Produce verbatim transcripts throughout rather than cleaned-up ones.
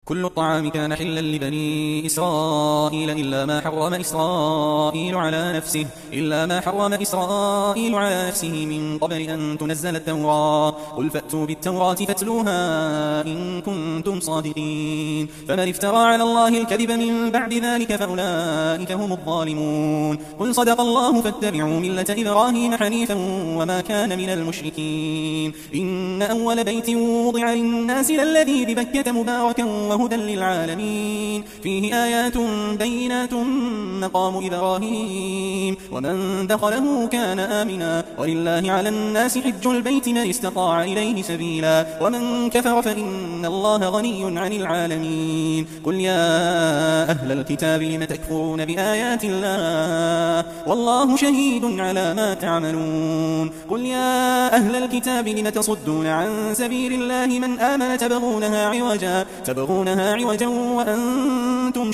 كل الطعام كان حلا لبني إسرائيل إلا ما حرم إسرائيل على نفسه إلا ما حرم إسرائيل على نفسه من قبل أن تنزل التوراة. قل فأتوا بالتوراة فاتلوها إن كنتم صادقين. فمن افترى على الله الكذب من بعد ذلك فأولئك هم الظالمون. قل صدق الله فاتبعوا ملة إبراهيم حنيفا وما كان من المشركين. إن أول بيت وضع للناس للذي ببكة مباركا وهدى للعالمين فيه آيات بينات مقام إبراهيم ومن دخله كان آمنا ولله على الناس حج البيت من استطاع إليه سبيلا ومن كفر فإن الله غني عن العالمين. قل يا أهل الكتاب لم تكفرون بآيات الله والله شهيد على ما تعملون. قل يا أهل الكتاب لم تصدون عن سبيل الله من آمن تبغونها عوجا تبغونها عوجا وأنتم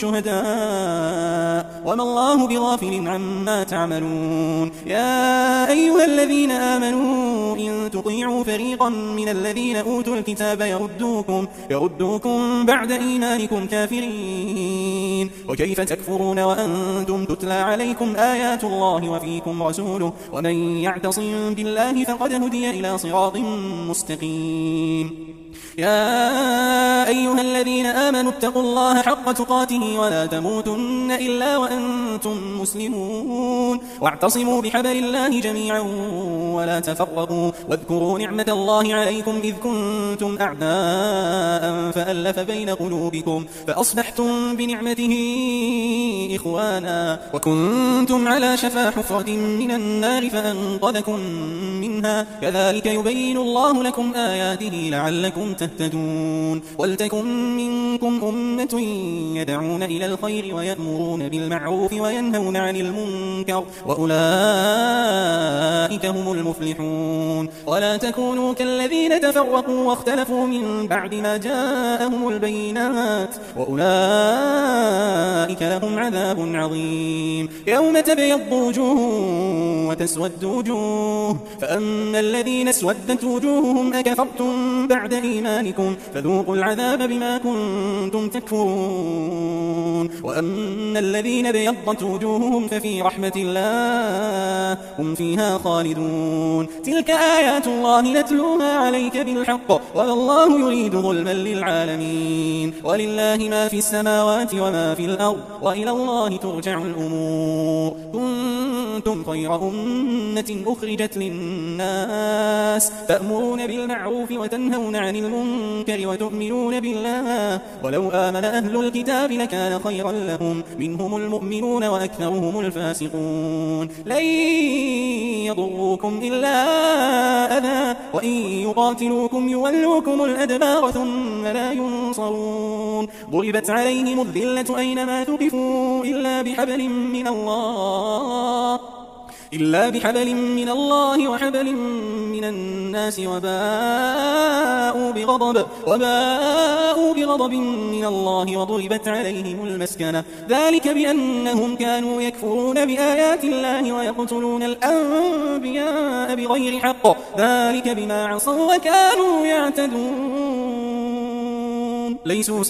شهداء وما الله بغافل عما تعملون. يا أيها الذين آمنوا إن تطيعوا فريقا من الذين أوتوا الكتاب يردوكم, يردوكم بعد إيمانكم كافرين. وكيف تكفرون وأنتم تتلى عليكم آيات الله وفيكم رسوله ومن يعتصم بالله فقد هدي إلى صراط مستقيم. يا أيها الذين آمنوا اتقوا الله حق تقاته ولا تموتن إلا وأنتم مسلمون واعتصموا بحبل الله جميعا ولا تفرقوا واذكروا نعمة الله عليكم إذ كنتم أعداء فألف بين قلوبكم فأصبحتم بنعمته إخوانا وكنتم على شفا حفرة من النار فأنقذكم منها كذلك يبين الله لكم آياته لعلكم تهتدون. ولتكن منكم أمة يدعون إلى الخير ويأمرون بالمعروف وينهون عن المنكر وأولئك هم المفلحون. ولا تكونوا كالذين تفرقوا واختلفوا من بعد ما جاءهم البينات وأولئك لهم عذاب عظيم. يوم تبيض وجوه وتسود وجوه فأما الذين اسودت وجوههم أكفرتم بعد إيمانكم فذوقوا العذاب بما كنتم تكفرون. وأما الذين بيضت وجوههم ففي رحمة الله هم فيها خالدون. تلك آيات الله نتلوها عليك بالحق وما الله يريد ظلما للعالمين. ولله ما في السماوات وما في الأرض وإلى الله ترجع الأمور. كنتم خير أمة أخرجت للناس تأمرون بالمعروف وتنهون عن المنكر وتؤمنون بالله ولو آمن أهل الكتاب لكان خيرا لهم منهم المؤمنون وأكثرهم الفاسقون. لن يضروكم إلا أذى وإن يقاتلوكم يولوكم الأدبار ثم لا ينصرون. ضربت عليهم الذلة أينما ثقفوا إلا بحبل من الله إلا بحبل من الله وحبل من الناس وباءوا بغضب وباءوا بغضب من الله وضربت عليهم المسكنة ذلك بأنهم كانوا يكفرون بآيات الله ويقتلون الأنبياء بغير حق ذلك بما عصوا وكانوا يعتدون. ليسوا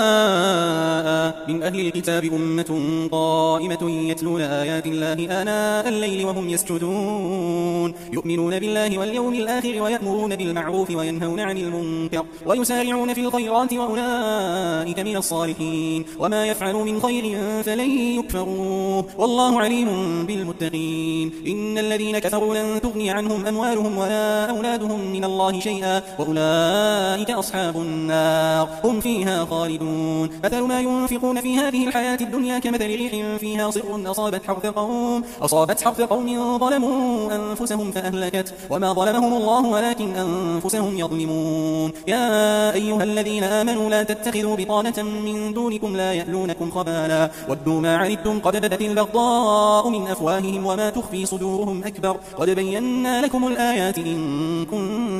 سواء من أهل الكتاب أمة قائمة يتلون آيات الله آناء الليل وهم يسجدون يؤمنون بالله واليوم الآخر ويأمرون بالمعروف وينهون عن المنكر ويسارعون في الخيرات وأولئك من الصالحين. وما يفعلوا من خير فلن يكفروه والله عليم بالمتقين. إن الذين كفروا لن تغني عنهم أموالهم ولا أولادهم من الله شيئا وأولئك أصحاب النار هم فيها خالدون. مثل ما ينفقون في هذه الحياة الدنيا كمثل ريح فيها صر أصابت حرث قوم أصابت حرث قوم ظلموا أنفسهم فأهلكت وما ظلمهم الله ولكن أنفسهم يظلمون. يا أيها الذين آمنوا لا تتخذوا بطانة من دونكم لا يألونكم خبالا ودوا ما عنتم قد بدت البغضاء من أفواههم وما تخفي صدورهم أكبر قد بينا لكم الآيات إن كنتم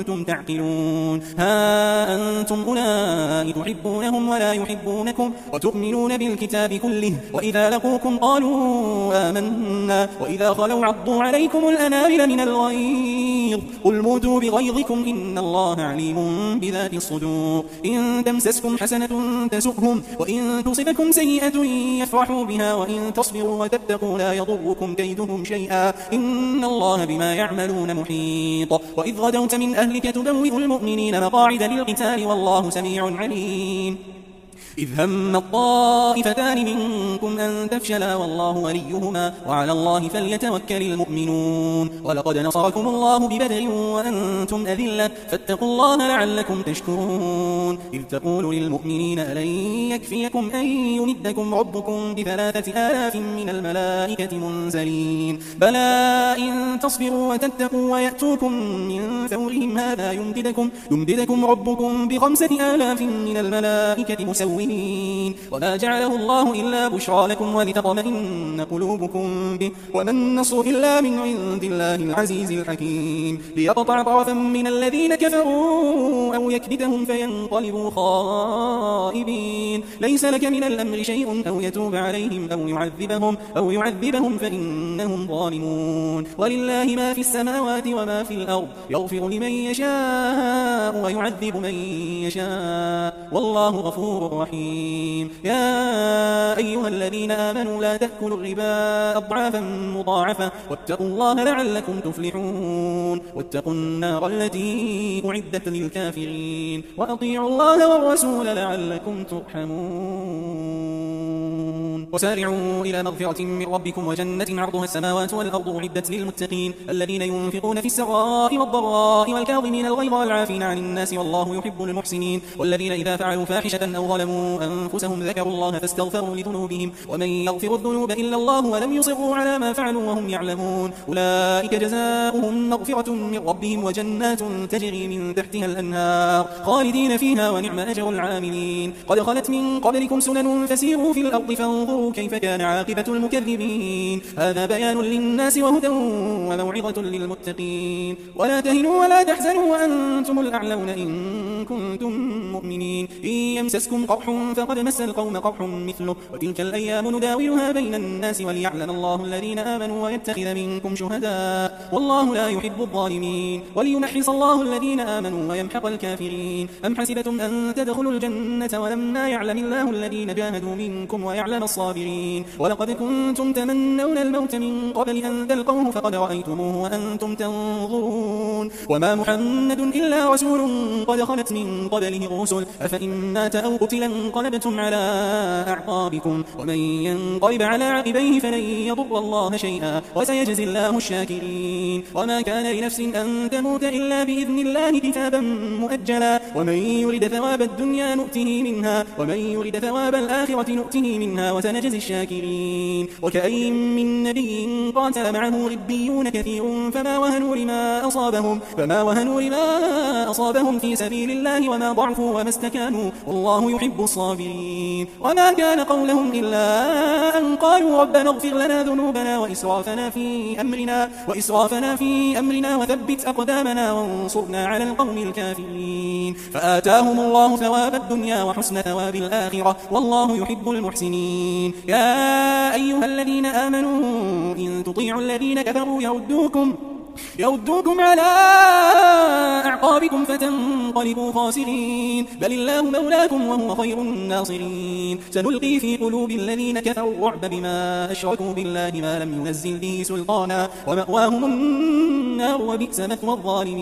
كنتم تعقلون. ها أنتم أولئك تحبونهم ولا يحبونكم وتؤمنون بالكتاب كله، وإذا لقوكم قالوا آمنا وإذا خلوا عضوا عليكم الأنامل من الغيظ قل موتوا بغيظكم إن الله عليم بذات الصدور. إن تمسسكم حسنة تسؤهم وإن تصبكم سيئة يفرحوا بها وإن تصبروا وتتقوا لا يضركم كيدهم شيئا إن الله بما يعملون محيط. وإذ غدوت من أهلك تبوئ المؤمنين مقاعد للقتال والله سميع عليم. إذ هم الطائفتان منكم أن تفشلا والله وليهما وعلى الله فليتوكل المؤمنون. ولقد نصركم الله ببدر وأنتم أذلة فاتقوا الله لعلكم تشكرون. إذ تقول للمؤمنين ألن يكفيكم أن يمدكم ربكم بثلاثة آلاف من الملائكة منزلين بلى إن تصبروا وتتقوا ويأتوكم من فورهم هذا يمددكم, يمددكم ربكم بخمسة آلاف من الملائكة مسوين. وما جعله الله إلا بشرى لكم ولتطمئن قلوبكم به وما النصر إلا من عند الله العزيز الحكيم. ليقطع طرفا من الذين كفروا أو يكبتهم فينقلبوا خائبين ليس لك من الأمر شيء أو يتوب عليهم أو يعذبهم, أو يعذبهم فإنهم ظالمون. ولله ما في السماوات وما في الأرض يغفر لمن يشاء ويعذب من يشاء والله غفور رحيم. يا أيها الذين آمنوا لا تأكلوا الربا أضعافا مضاعفة واتقوا الله لعلكم تفلحون. واتقوا النار التي أعدت للكافرين وأطيعوا الله والرسول لعلكم ترحمون. وسارعوا إلى مغفرة من ربكم وجنة عرضها السماوات والأرض أعدت للمتقين الذين ينفقون في السراء والضراء والكاظمين الغيظ والعافين عن الناس والله يحب المحسنين. والذين إذا فعلوا فاحشة أو ظلموا أنفسهم ذكروا الله فاستغفروا لذنوبهم ومن يغفر الذنوب إلا الله ولم يصروا على ما فعلوا وهم يعلمون أولئك جزاؤهم مغفرة من ربهم وجنات تجري من تحتها الأنهار خالدين فيها ونعم أجر العاملين. قد خلت من قبلكم سنن فسيروا في الأرض فانظروا كيف كان عاقبة المكذبين. هذا بيان للناس وهدى وموعظة للمتقين. ولا تهنوا ولا تحزنوا وأنتم الأعلون إن كنتم مؤمنين. إن يمسسكم قرح فقد مس القوم قرح مثله وتلك الأيام نداولها بين الناس وليعلم الله الذين آمنوا ويتخذ منكم شهداء والله لا يحب الظالمين. وليمحص الله الذين آمنوا ويمحق الكافرين. أم حسبتم أن تدخلوا الجنة ولما يعلم الله الذين جاهدوا منكم ويعلم الصابرين. ولقد كنتم تمنون الموت من قبل أن تلقوه فقد رأيتموه وأنتم تنظرون. وما محمد إلا رسول قد خلت من قبله الرسل أفإن مات أو قتل انقلبتم على أعقابكم ومن ينقلب على عقبيه فلن يضر الله شيئا وسيجزي الله الشاكرين. وما كان لنفس أن تموت إلا بإذن الله كتابا مؤجلا ومن يرد ثواب الدنيا نؤته منها ومن يرد ثواب الآخرة نؤته منها وسنجزي الشاكرين. وكأين من نبي قاتل معه ربيون كثير فما وهنوا لما أصابهم, فما وهنوا لما أصابهم في سبيل الله وما ضعفوا وما استكانوا والله يحب الصابرين. وما كان قولهم إلا أن قالوا ربنا اغفر لنا ذنوبنا وإسرافنا في أمرنا وإسرافنا في أمرنا وثبت أقدامنا وانصرنا على القوم الكافرين. فآتاهم الله ثواب الدنيا وحسن ثواب الآخرة والله يحب المحسنين. يا أيها الذين آمنوا إن تطيعوا الذين كفروا يردوكم يردوكم على أعقابكم فتنقلبوا خاسرين بل الله مولاكم وهو خير الناصرين. سنلقي في قلوب الذين كفروا الرعب بما أشركوا بالله ما لم ينزل به سلطانا ومأواهم النار وبئس مثوى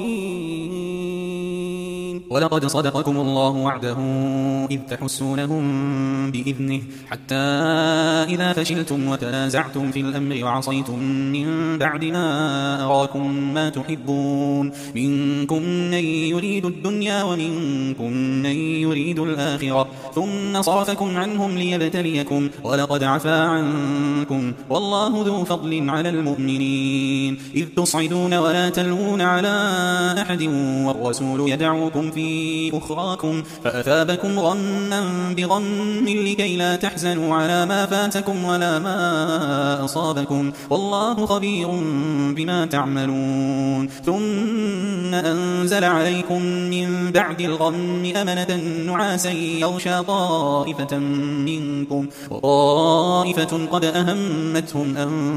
الظالمين. ولقد صدقكم الله وعده إذ تحسونهم بإذنه حتى إذا فشلتم وتنازعتم في الأمر وعصيتم من بعد ما أراكم ما تحبون منكم من يريد الدنيا ومنكم من يريد الآخرة ثم صرفكم عنهم ليبتليكم ولقد عفا عنكم والله ذو فضل على المؤمنين. إذ تصعدون ولا تلوون على أحد والرسول يدعوكم بكم في أخراكم فأثابكم غما بغم لكي لا تحزنوا على ما فاتكم ولا ما أصابكم والله خبير بما تعملون ثم أنزل عليكم من بعد الغم أمنة نعاسا يغشى طائفة منكم وطائفة قد أهمتهم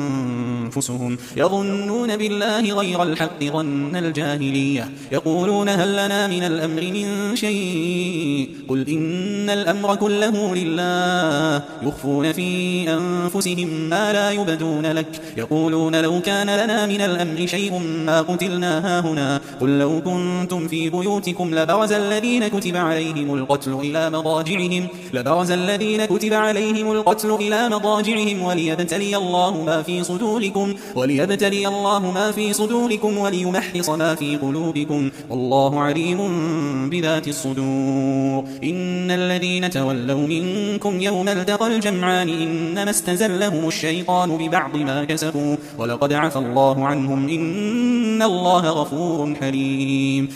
أنفسهم يظنون بالله غير الحق ظن الجاهلية يقولون هل لنا من الأمر من شيء قل إن الأمر كله لله يخفون في أنفسهم ما لا يبدون لك يقولون لو كان لنا من الأمر شيء ما قتلنا هاهنا قل لو كنتم في بيوتكم لبرز الذين كتب عليهم القتل إلى مضاجعهم لبرز الذين كتب عليهم القتل إلى مضاجعهم وليبتلي الله ما في صدوركم وليبتلي الله ما في صدوركم وليمحص ما في قلوبكم والله عليم بذات الصدور إن الذين تولوا منكم يوم التقى الجمعان إنما استزلهم الشيطان ببعض ما كسبوا ولقد عفى الله عنهم إن الله غفور حليم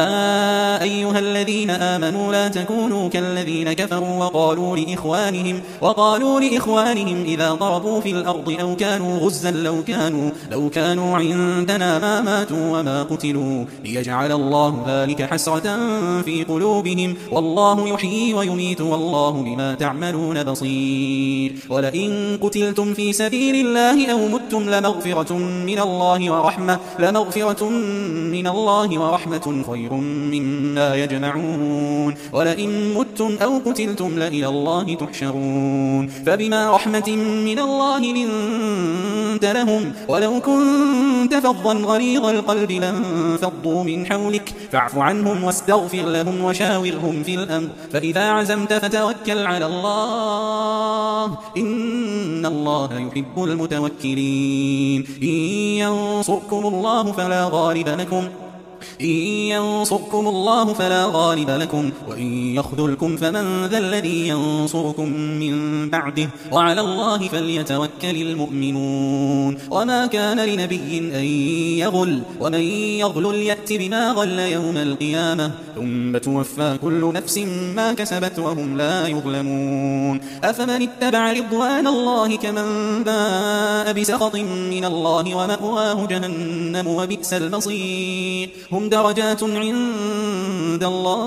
يا أيها الذين آمنوا لا تكونوا كالذين كفروا وقالوا لإخوانهم وقالوا لإخوانهم إذا ضربوا في الأرض أو كانوا غزا لو كانوا لو كانوا عندنا ما ماتوا وما قتلوا ليجعل الله ذلك حسرة في قلوبهم والله يحيي ويميت والله بما تعملون بصير ولئن قتلتم في سبيل الله أو متم لمغفرة من الله ورحمة لمغفرة من الله ورحمة خير مما يجمعون ولئن متم أو قتلتم لإلى الله تحشرون فبما رحمة من الله لنت لهم ولو كنت فظا غليظ القلب لانفضوا من حولك فاعف عنهم واستغفر لهم وشاورهم في الأمر فإذا عزمت فتوكل على الله إن الله يحب المتوكلين إن ينصركم الله فلا غالب لكم إن ينصركم الله فلا غالب لكم وإن يخذلكم فمن ذا الذي ينصركم من بعده وعلى الله فليتوكل المؤمنون وما كان لنبي أن يغل ومن يغل يأت بما غل يوم القيامة ثم توفى كل نفس ما كسبت وهم لا يظلمون أفمن اتبع رضوان الله كمن باء بسخط من الله ومأواه جهنم وبئس المصير هم درجات عند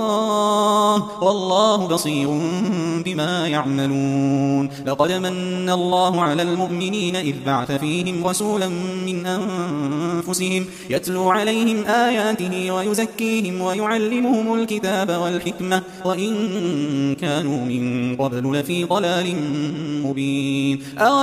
الله والله بصير بما يعملون لقد من الله على المؤمنين إذ بعث فيهم رسولا من أنفسهم يتلو عليهم آياته ويزكيهم ويعلمهم الكتاب والحكمة وإن كانوا من قبل لفي ضلال مبين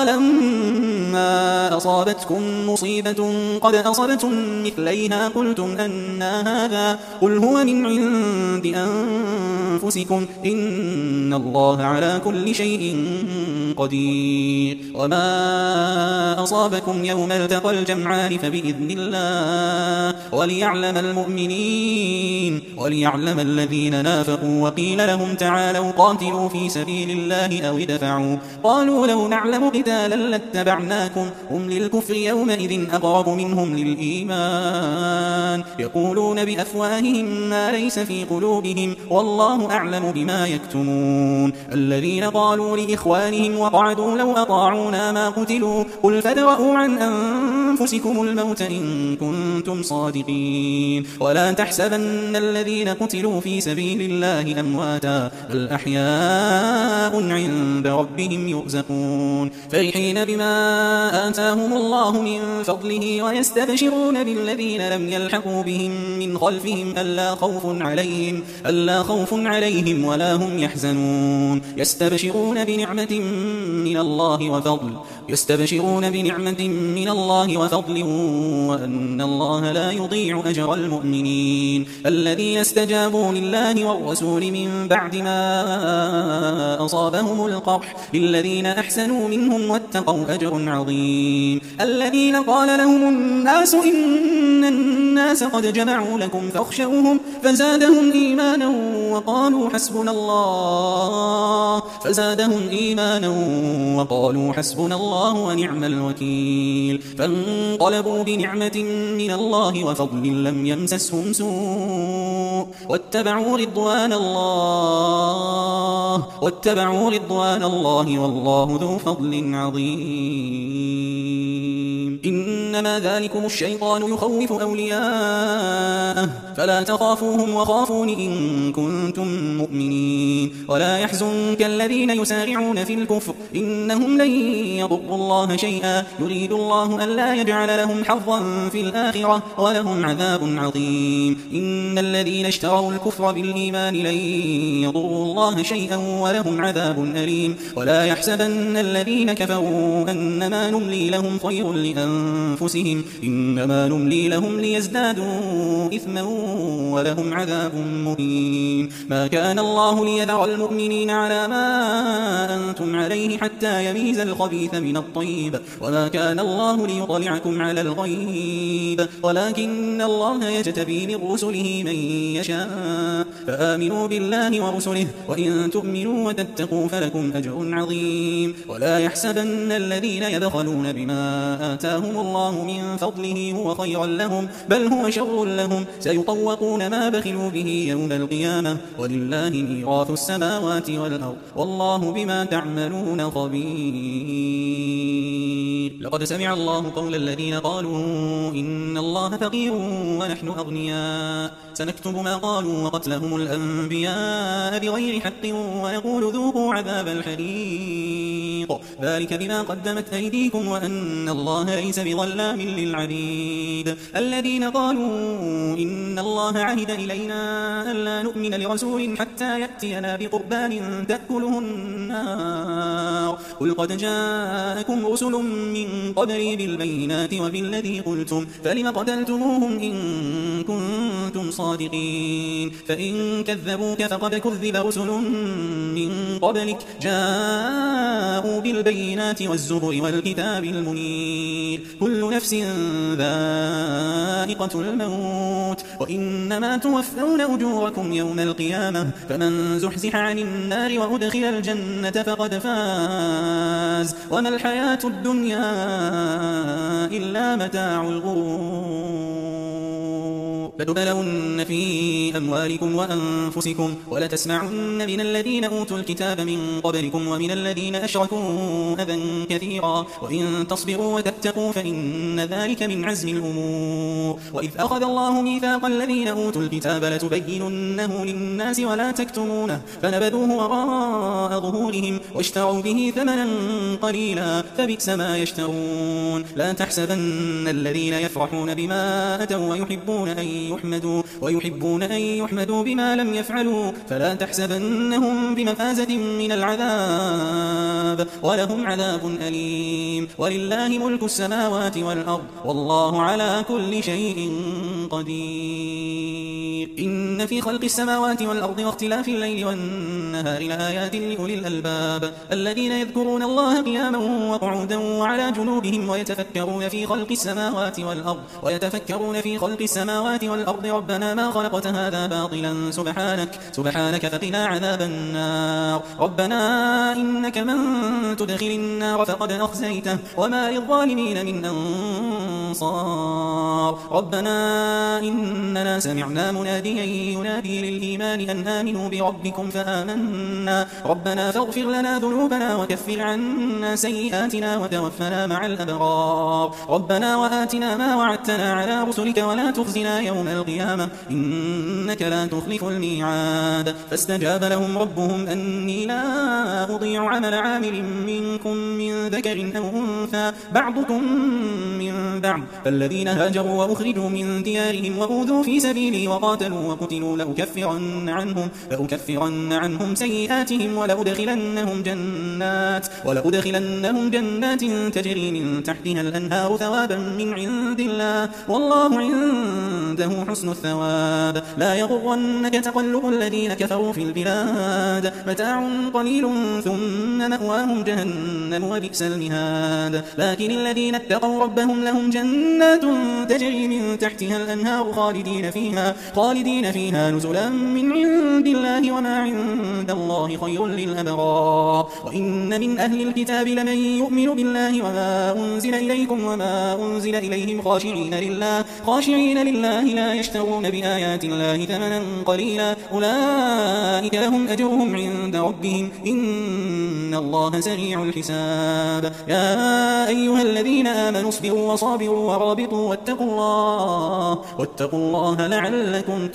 أولما أصابتكم مصيبة قد أصبتم مثليها قلتم أن هذا قل هو من عند أنفسكم إن الله على كل شيء قدير وما أصابكم يوم التقى الجمعان فبإذن الله وليعلم المؤمنين وليعلم الذين نافقوا وقيل لهم تعالوا قاتلوا في سبيل الله أو ادفعوا قالوا لو نعلم قتالا لاتبعناكم هم للكفر يومئذ أقرب منهم للإيمان يقولون بأفواههم ما ليس في قلوبهم والله أعلم بما يكتمون الذين قالوا لإخوانهم وقعدوا لو أطاعونا ما قتلوا قل فادرءوا عن أنفسكم الموت إن كنتم صادقين ولا تحسبن الذين قتلوا في سبيل الله أمواتا بل أحياء عند ربهم يرزقون فرحين بما آتاهم الله من فضله ويستبشرون بالذين لم يلحقوا بهم من خلفهم ألا خوف عليهم ألا خوف عليهم ولا هم يحزنون يستبشرون بنعمة من الله وفضل يستبشرون بنعمة من الله وفضل وأن الله لا يضيع أجر المؤمنين الذين استجابوا لله والرسول من بعد ما أصابهم القرح للذين أحسنوا منهم واتقوا أجر عظيم الذين قال لهم الناس إن الناس قد جمعوا لكم فاخشوهم فزادهم إيمانا وقالوا حسبنا الله فزادهم إيمانا وقالوا حسبنا الله ونعم الوكيل فانقلبوا بنعمة من الله وفضل لم يمسسهم سوء واتبعوا رضوان الله واتبعوا رضوان الله والله ذو فضل عظيم. إنما ذلكم الشيطان يخوف أولياءه فلا تخافوهم وخافون إن كنتم مؤمنين. ولا يحزنك الذين يسارعون في الكفر إنهم لن يضروا الله شيئا يريد الله أن لا يجعل لهم حظا في الآخرة ولهم عذاب عظيم. إن الذين اشتروا الكفر بالإيمان لن يضروا الله شيئا ولهم عذاب أليم. ولا يحسبن الذين كفروا أنما نملي لهم خير لأنفسهم إنما نملي لهم ليزدادوا إثما ولهم عذاب مهين. ما كان الله ليذر المؤمنين على ما أنتم عليه حتى يميز الخبيث من الطيب وما كان الله ليطلعكم على الغيب ولكن الله يجتبي من رسله من يشاء فآمنوا بالله ورسله وإن تؤمنوا وتتقوا فلكم أجر عظيم. ولا يحسبن الذين يبخلون بما آتاهم الله من فضله هو خيرا لهم بل هو شر لهم سيطوقون ما بخلوا به يوم القيامة ولله ميراث السماوات والأرض والله بما تعملون خبير. لقد سمع الله قول الذين قالوا إن الله فقير ونحن أغنياء سنكتب ما قالوا وقتلهم الأنبياء بغير حق ونقول ذوقوا عذاب الحريق ذلك بما قدمت أيديكم وأن الله ليس بظلام للعبيد. الذين قالوا إن الله عهد إلينا ألا نؤمن لرسول حتى يأتينا بقربان تأكله النار قل قد جاءكم رسل من قبلي بالبينات وبالذي قلتم فلم قتلتموهم إن كنتم صادقين. فإن كذبوك فقد كذب رسل من قبلك جاءوا بالبينات والزبر والكتاب المنير. كل نفس ذائقة الموت وإنما توفون أجوركم يوم القيامة فمن زحزح عن النار وأدخل الجنة فقد فاز وما الحياة الدنيا إلا متاع الغرور. لتبلون في أموالكم وأنفسكم ولتسمعن من الذين أوتوا الكتاب من قبلكم ومن الذين أشركوا أذى كثيرا وإن تصبروا وتتقوا فإن ذلك من عزم الأمور. وإذ أخذ الله ميثاق الذين أوتوا الكتاب لتبيننه للناس ولا تكتمونه فنبذوه وراء ظهورهم واشتروا به ثمنا قليلا فبئس ما يشترون. لا تحسبن الذين يفرحون بما أتوا ويحبون أن يحمدوا ويحبون أن يحمدوا بما لم يفعلوا فلا تحسبنهم بمفازة من العذاب ولهم عذاب أليم. ولله ملك السماوات والأرض والله على كل شيء قدير. إن في خلق السماوات والأرض واختلاف الليل والنهار لآيات لأولي الألباب الذين يذكرون الله قياما وقعودا وعلى جنوبهم ويتفكرون في خلق السماوات والأرض ويتفكرون في خلق السماوات والأرض ربنا ما خلقت هذا باطلا سبحانك سبحانك فقنا عذاب النار. ربنا إنك من تدخل النار فقد أخزيته وما للظالمين من أنصار. ربنا إننا سمعنا مناديا ينادي للإيمان أن آمنوا بربكم فآمنا ربنا فاغفر لنا ذنوبنا وكفر عنا سيئاتنا وتوفنا مع الأبرار. ربنا وآتنا ما وعدتنا على رسلك ولا تخزنا يوم القيامة إنك لا تخلف الميعاد. فاستجاب لهم ربهم أني لا أضيع عمل عامل منكم من ذكر أو أنثى بعضكم من بعض فالذين هاجروا وأخرجوا من ديارهم وأوذوا في سبيلي وقاتلوا وقتلوا لأكفرن عنهم, لأكفرن عنهم سيئاتهم ولأدخلنهم جنات, ولأدخلنهم جنات تجري من تحتها الأنهار ثوابا من عند الله والله عنده حسن الثواب. لا يغرنك تقلب الذين كفروا في البلاد متاع قليل ثم فمأواهم جهنم وبئس المهاد لكن الذين اتقوا ربهم لهم جنات تجري من تحتها الأنهار خالدين فيها, خالدين فيها نزلا من عند الله وما عند الله خير للأبرار وإن من أهل الكتاب لمن يؤمن بالله وما أنزل إليكم وما أنزل إليهم خاشعين لله, خاشعين لله لا يشترون بآيات الله ثمنا قليلا أولئك لهم أجرهم عند ربهم إن الله سريع الحساب يا أيها الذين آمنوا اصبروا وصابروا ورابطوا واتقوا الله واتقوا الله لعلكم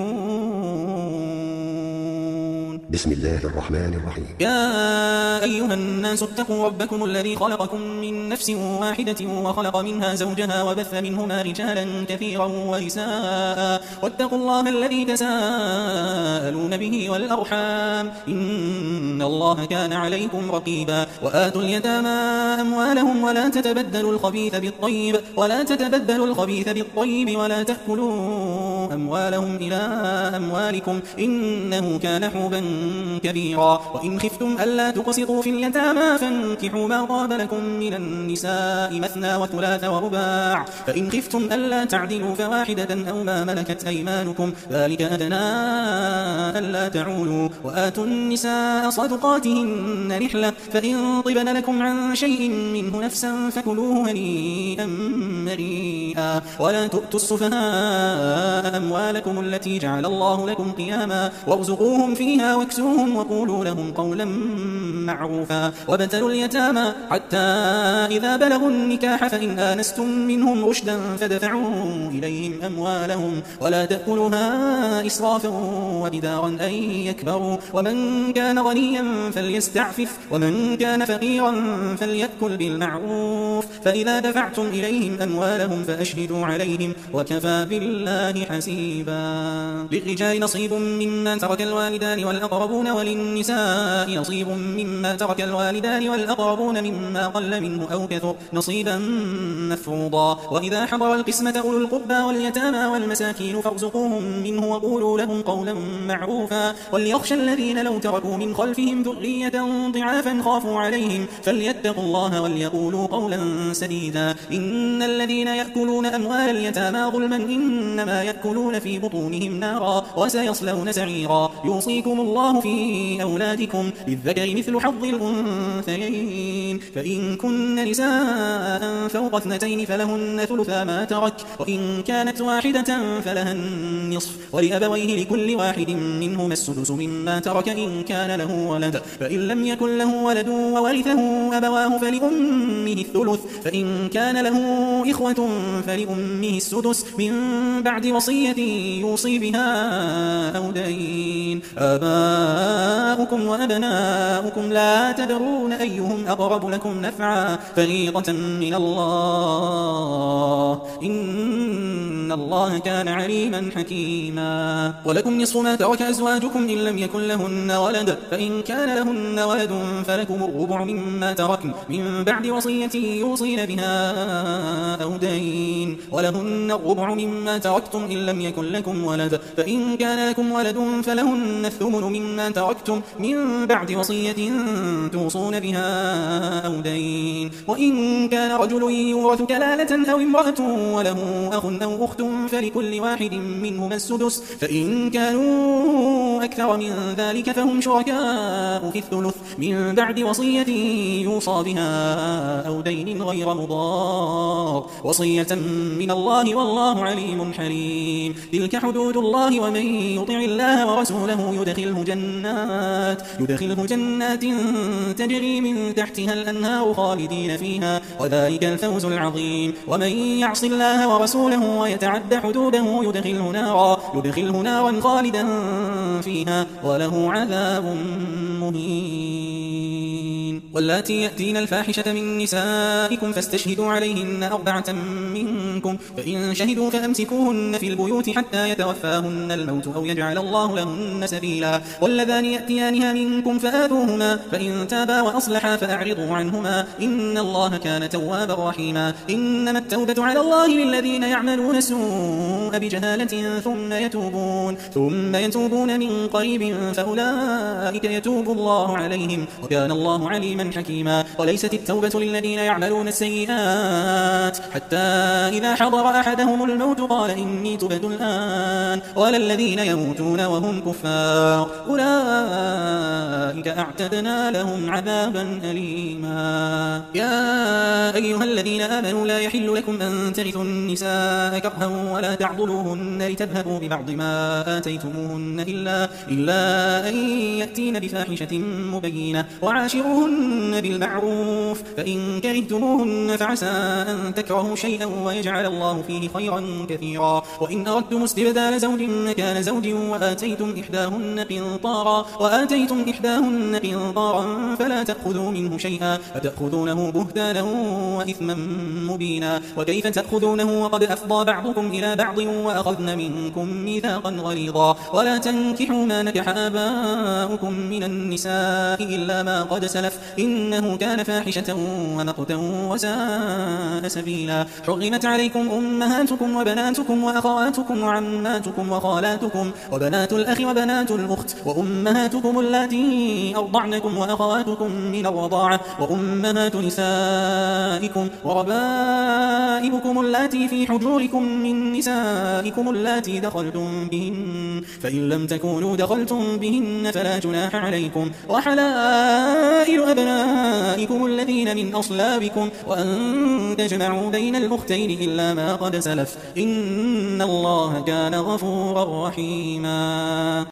تفلحون. بسم الله الرحمن الرحيم. يا أيها الناس اتقوا ربكم الذي خلقكم من نفس واحدة وخلق منها زوجها وبث منهما رجالا كثيرا ونساء واتقوا الله الذي تساءلون به والأرحام إن الله كان عليكم رقيبا وآتوا اليتامى أموالهم ولا تتبدلوا الخبيث بالطيب ولا تتبدلوا الخبيث بالطيب ولا تأكلوا أموالهم إلى أموالكم إنه كان حوبا كبيرا وإن خفتم ألا تقسطوا في اليتامى فانكحوا ما طاب لكم من النساء مثنى وثلاث ورباع فإن خفتم ألا تعدلوا فواحدة أو ما ملكت أيمانكم ذلك أدنى ألا تعولوا وآتوا النساء صدقاتهن نحلة فإن طبن لكم عن شيء منه نفسا فكلوه هنيئا مريئا ولا تؤتوا السفهاء أموالكم التي جعل الله لكم قياما وارزقوهم فيها واكسوهم وقولوا لهم قولا معروفا وابتلوا اليتامى حتى إذا بلغوا النكاح فإن آنستم منهم رشدا فدفعوا إليهم أموالهم ولا تأكلوها إسرافا وبدارا أن يكبروا ومن كان غنيا فليستعفف ومن كان فقيرا فليأكل بالمعروف فإذا دفعتم إليهم أموالهم فأشهدوا عليهم وكفى بالله حسيبا. للرجال نصيب مما ترك الوالدان والأقربون وللنساء نصيب مما ترك الوالدان والأقربون مما قل منه أو كثر نصيبا مفروضا وإذا حضر القسمة أولو القربى واليتامى والمساكين فارزقوهم منه وقولوا لهم قولا معروفا وليخشى الذين لو تركوا من خلفهم ذرية ضعافا خافوا عليهم فليتقوا الله وليقولوا قولا سديدا إن الذين يأكلون أموال اليتامى ظلما إنما يأكلون في بطونهم نارا وسيصلون سعيرا. يوصيكم الله في أولادكم للذكر مثل حظ الأنثيين فإن كن نساء فوق اثنتين فلهن ثلثا ما ترك وإن كانت واحدة فلها النصف ولأبويه لكل واحد منهما السدس مما ترك إن كان له ولد فإن لم يكن له ولد وورثه أبواه فلأمه الثلث فإن كان له إخوة فلأمه السدس من بعد وصية يوصي بها أو دين. آباؤكم وأبناؤكم لا تدرون أيهم أقرب لكم نفعا فريضة من الله إن الله كان عليما حكيما. ولكم نصف ما ترك أزواجكم إن لم يكن لهن ولد فإن كان لهن ولد فلكم الربع مما تركن من بعد وصية يوصين بها أو دين ولهن الربع مما تركتم إن لم يكن لكم ولد فإن كان لكم ولد فلهن الثمن مما تركتم من بعد وصية توصون بها أو دين وإن كان رجل يورث كلالة أو امرأة وله أخ أو أخت فلكل واحد منهما السدس فإن كانوا أكثر من ذلك فهم شركاء في الثلث من بعد وصية يوصى بها أو دين غير مضار وصية من الله والله عليم حليم. تلك حدود الله ومن يطع الله ورسوله يدخله جنات يدخله جنات تجري من تحتها الأنهار خالدين فيها وذلك الفوز العظيم. ومن يعص الله ورسوله ويتعد حدوده يدخله نارا يدخله نارا خالدا فيها وله عذاب مهين. واللاتي يأتين الفاحشة من نسائكم فاستشهدوا عليهن أربعة منكم، فإن شهدوا فأمسكوهن في البيوت حتى يتوفاهن الموت أو يجعل الله لهن سبيلا. واللذان يأتيانها منكم فآذوهما، فإن تابا وأصلحا فأعرضوا عنهما، إن الله كان توابا رحيما. إنما التوبة على الله للذين يعملون السوء بجهالة ثم يتوبون ثم يتوبون من قريب فأولئك يتوب الله عليهم، وكان الله عليما حكيما. وليست التوبة للذين يعملون السيئات حتى إذا حضر أحدهم الموت قال إني تبت الآن، ولا الذين يموتون وهم كفار أولئك أعتدنا لهم عذابا أليما. يا أيها الذين آمنوا لا يحل لكم أن ترثوا النساء كرها ولا تعضلوهن لتذهبوا ببعض ما آتيتموهن إلا, إلا أن يأتين بفاحشة مبينة، وعاشروهن بالمعروف، فإن كرهتموهن فعسى أن تكرهوا شيئا ويجعل الله فيه خيرا كثيرا. وإن أردتم استبدال زوج مكان زوج وآتيتم إحداهن قنطارا وآتيتم إحداهن قنطارا فلا تأخذوا منه شيئا فتأخذونه بهتانا وإثما مبينا. وكيف تأخذونه وقد أفضى بعضكم إلى بعض وأخذن منكم ميثاقا غليظا. ولا تنكحوا ما نكح آباؤكم من النساء إلا ما قد سلف إنه كان فاحشة ومقتا وساء سبيلا. حرمت عليكم أمهاتكم وبناتكم وأخواتكم وعماتكم وخالاتكم وبنات الأخ وبنات الأخت وأمهاتكم اللاتي أرضعنكم وأخواتكم من الرضاعة وأمهات نسائكم وربائبكم اللاتي في حجوركم من نسائكم اللاتي دخلتم بهن، فإن لم تكونوا دخلتم بهن فلا جناح عليكم، وحلائل أبنائكم الذين من أصلابكم، وأن تجمعوا بين الأختين إلا ما قد سلف إن الله كان غفورا رحيما.